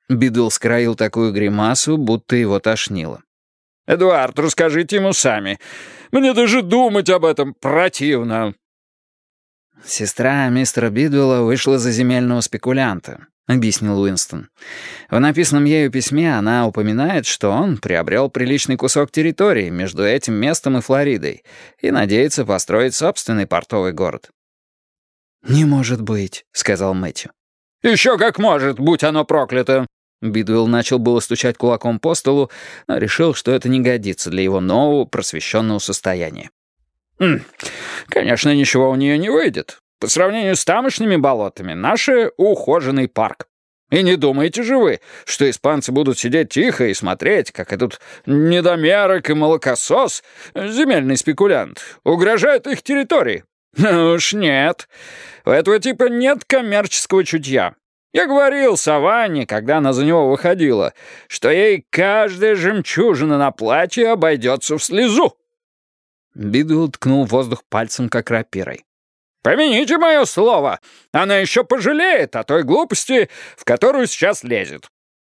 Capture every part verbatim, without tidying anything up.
Бидл скроил такую гримасу, будто его тошнило. «Эдуард, расскажите ему сами. Мне даже думать об этом противно». «Сестра мистера Бидуэлла вышла за земельного спекулянта», — объяснил Уинстон. «В написанном ею письме она упоминает, что он приобрел приличный кусок территории между этим местом и Флоридой и надеется построить собственный портовый город». «Не может быть», — сказал Мэтью. «Еще как может, будь оно проклято!» Бидуэлл начал было стучать кулаком по столу, но решил, что это не годится для его нового просвещенного состояния. Хм, «Конечно, ничего у нее не выйдет. По сравнению с тамошними болотами, наше ухоженный парк. И не думаете же вы, что испанцы будут сидеть тихо и смотреть, как этот недомерок и молокосос, земельный спекулянт, угрожает их территории? Ну уж нет. У этого типа нет коммерческого чутья. Я говорил Саванне, когда она за него выходила, что ей каждая жемчужина на платье обойдется в слезу». Бидуэлл ткнул в воздух пальцем, как рапирой. «Помяните мое слово, она еще пожалеет о той глупости, в которую сейчас лезет».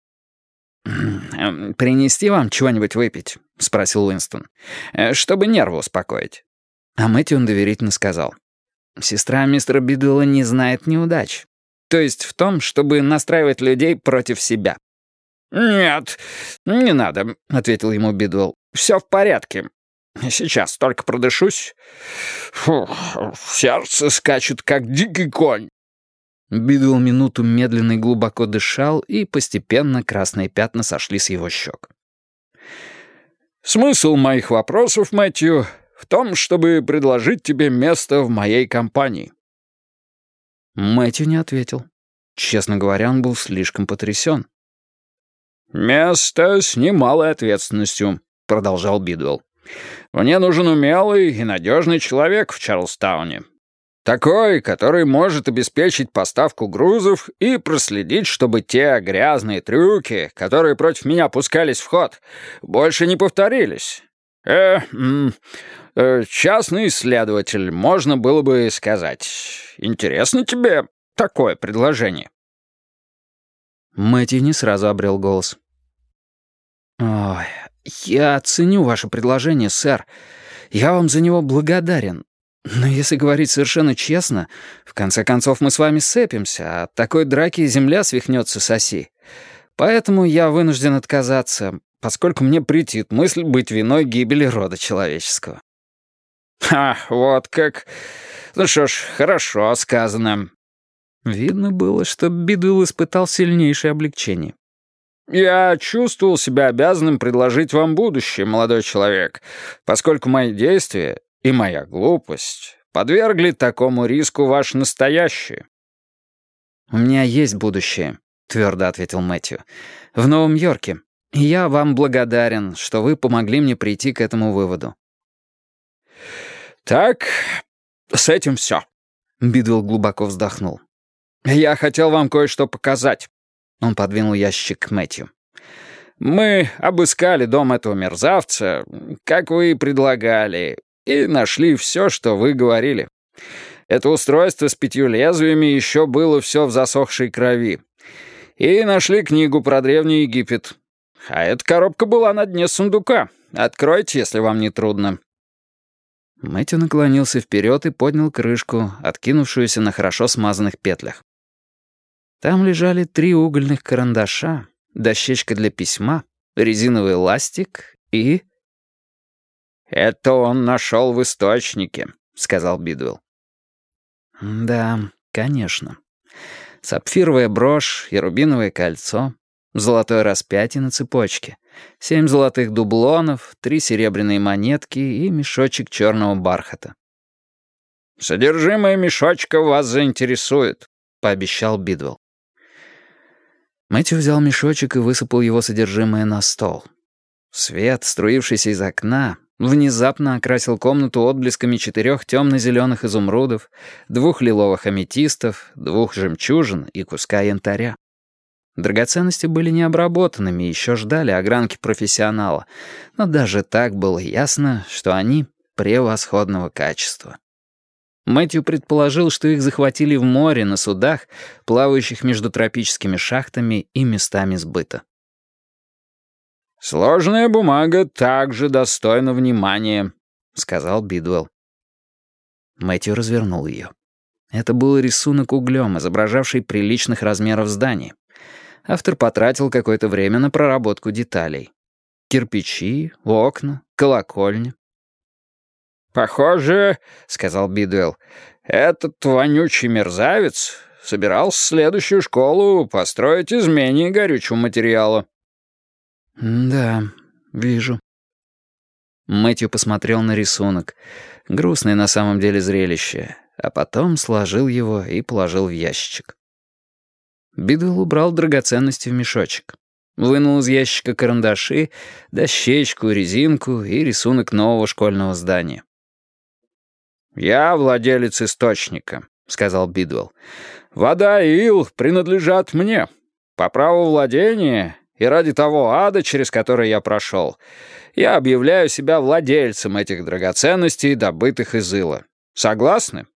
«Принести вам чего-нибудь выпить?» — спросил Уинстон. «Чтобы нервы успокоить». А Мэтью он доверительно сказал. «Сестра мистера Бидуэлла не знает неудач. То есть в том, чтобы настраивать людей против себя». «Нет, не надо», — ответил ему Бидуэлл. «Все в порядке. Сейчас только продышусь. Фу, сердце скачет, как дикий конь». Бидуэлл минуту медленно и глубоко дышал, и постепенно красные пятна сошли с его щек. «Смысл моих вопросов, Мэтью, в том, чтобы предложить тебе место в моей компании». Мэтью не ответил. Честно говоря, он был слишком потрясен. «Место с немалой ответственностью», — продолжал Бидуэлл. «Мне нужен умелый и надежный человек в Чарльстауне. Такой, который может обеспечить поставку грузов и проследить, чтобы те грязные трюки, которые против меня пускались в ход, больше не повторились. Э, м, э, частный исследователь, можно было бы сказать. Интересно тебе такое предложение?» Мэтью не сразу обрел голос. «Ой, я ценю ваше предложение, сэр. Я вам за него благодарен. Но если говорить совершенно честно, в конце концов мы с вами сцепимся, а от такой драки земля свихнется с оси. Поэтому я вынужден отказаться, поскольку мне претит мысль быть виной гибели рода человеческого». «Ха, вот как. Ну что ж, хорошо сказано». Видно было, что Бидуэлл испытал сильнейшее облегчение. «Я чувствовал себя обязанным предложить вам будущее, молодой человек, поскольку мои действия и моя глупость подвергли такому риску ваше настоящее». «У меня есть будущее», — твердо ответил Мэтью, — «в Новом Йорке. И я вам благодарен, что вы помогли мне прийти к этому выводу». «Так, с этим все». Бидуэлл глубоко вздохнул. «Я хотел вам кое-что показать». Он подвинул ящик к Мэтью. «Мы обыскали дом этого мерзавца, как вы и предлагали, и нашли все, что вы говорили. Это устройство с пятью лезвиями еще было все в засохшей крови. И нашли книгу про Древний Египет. А эта коробка была на дне сундука. Откройте, если вам не трудно». Мэтью наклонился вперед и поднял крышку, откинувшуюся на хорошо смазанных петлях. Там лежали три угольных карандаша, дощечка для письма, резиновый ластик и... «Это он нашел в источнике», — сказал Бидуэлл. «Да, конечно. Сапфировая брошь и рубиновое кольцо, золотое распятие на цепочке, семь золотых дублонов, три серебряные монетки и мешочек черного бархата». «Содержимое мешочка вас заинтересует», — пообещал Бидуэлл. Мэтью взял мешочек и высыпал его содержимое на стол. Свет, струившийся из окна, внезапно окрасил комнату отблесками четырех темно-зеленых изумрудов, двух лиловых аметистов, двух жемчужин и куска янтаря. Драгоценности были необработанными и еще ждали огранки профессионала, но даже так было ясно, что они превосходного качества. Мэтью предположил, что их захватили в море на судах, плавающих между тропическими шахтами и местами сбыта. «Сложная бумага также достойна внимания», — сказал Бидуэлл. Мэтью развернул ее. Это был рисунок углем, изображавший приличных размеров здание. Автор потратил какое-то время на проработку деталей. Кирпичи, окна, колокольня. «Похоже, — сказал Бидуэлл, — этот вонючий мерзавец собирался следующую школу построить из менее горючего материала». «Да, вижу». Мэтью посмотрел на рисунок. Грустное на самом деле зрелище. А потом сложил его и положил в ящичек. Бидуэлл убрал драгоценности в мешочек. Вынул из ящика карандаши, дощечку, резинку и рисунок нового школьного здания. «Я владелец источника», — сказал Бидуэлл. «Вода и ил принадлежат мне. По праву владения и ради того ада, через который я прошел, я объявляю себя владельцем этих драгоценностей, добытых из ила. Согласны?»